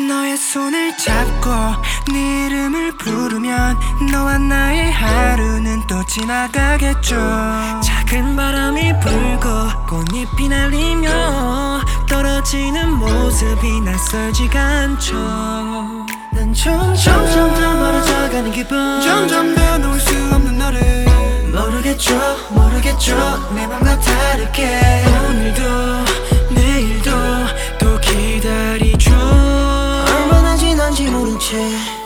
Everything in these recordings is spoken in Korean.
너의 손을 잡고 네 이름을 부르면 너와 나의 하루는 또 지나가겠죠. 작은 바람이 불고 꽃잎이 날리며 떨어지는 모습이 낯설지가 않죠. 난 점점 더 멀어져가는 기분, 점점 더 놓을 수 없는 너를 모르겠죠 내 맘과 다르게 오늘도 내일도 또 기다리죠. 얼마나 지난지 모른 채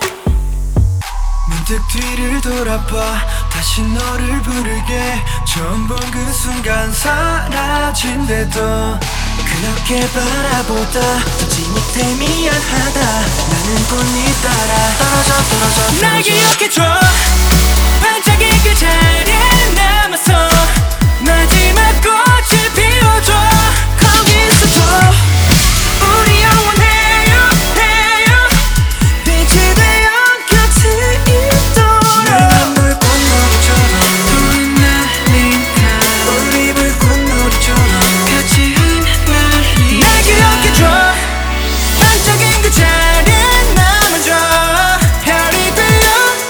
문득 뒤를 돌아봐 다시 너를 부르게 처음 본 그 순간 사라진대도 그렇게 바라보다 듣지 못해 미안하다. 나는 꽃잎 따라 떨어져 날 기억해줘. 반짝이 그 자리에 남아서 마지막 꽃을 피워줘. 거기 있어줘. 우리 영원해요 빛이 되어 곁에 있도록. 내 불꽃놀이처럼 우린 날린다. 우리 불꽃놀이처럼 같이 흩날리. 날 기억해줘. 반짝인 그 자리에 남아줘. 별이 되어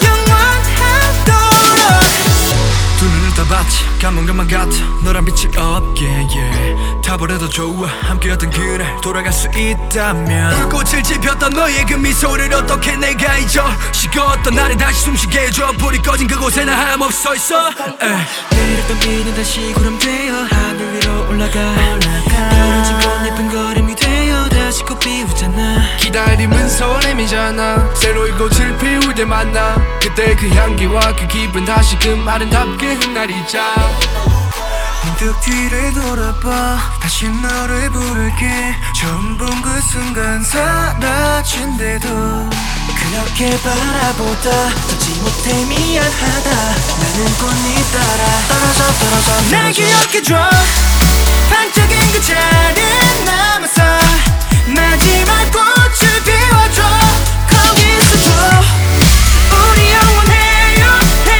영원하도록. 두 눈을 떠봤지 감은 것만 같아. 너란 빛이 없게 다 버려도 좋아. 함께였던 그날 돌아갈 수 있다면 불꽃을 지폈던 너의 그 미소를 어떻게 내가 잊어. 식었던 나를 다시 숨쉬게 해줘. 불이 꺼진 그곳에 나 하염없이 서있어. 내렸던 비는 다시 구름 되어 하늘 위로 올라가. 떨어진 꽃잎은 걸음이 되어 다시 꽃 피우잖아. 기다림은 설렘이잖아. 새로운 꽃을 피울 때 만나. 그때 그 향기와 그 기분 다시 그 아름답게 흩날리자. 문득 뒤를 돌아봐 다시 너를 부를게. 처음 본 그 순간 사라진대도 그렇게 바라보다 듣지 못해 미안하다. 나는 꽃잎 따라 떨어져 날 기억해줘. 반짝인 그 자리에 남아서 마지막 꽃을 피워줘. 거기 있어줘. 우리 영원해요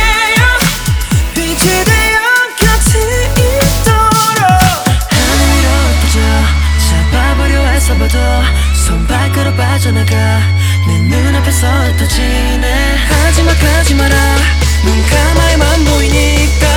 빛이 되어 곁에 있도록. 하늘 위로 흩어져 잡아보려 애써봐도 손발가락 빠져나가. 내 눈앞에서 흩어지네. 하지마 가지 마라. 눈 감아야만 보이니까.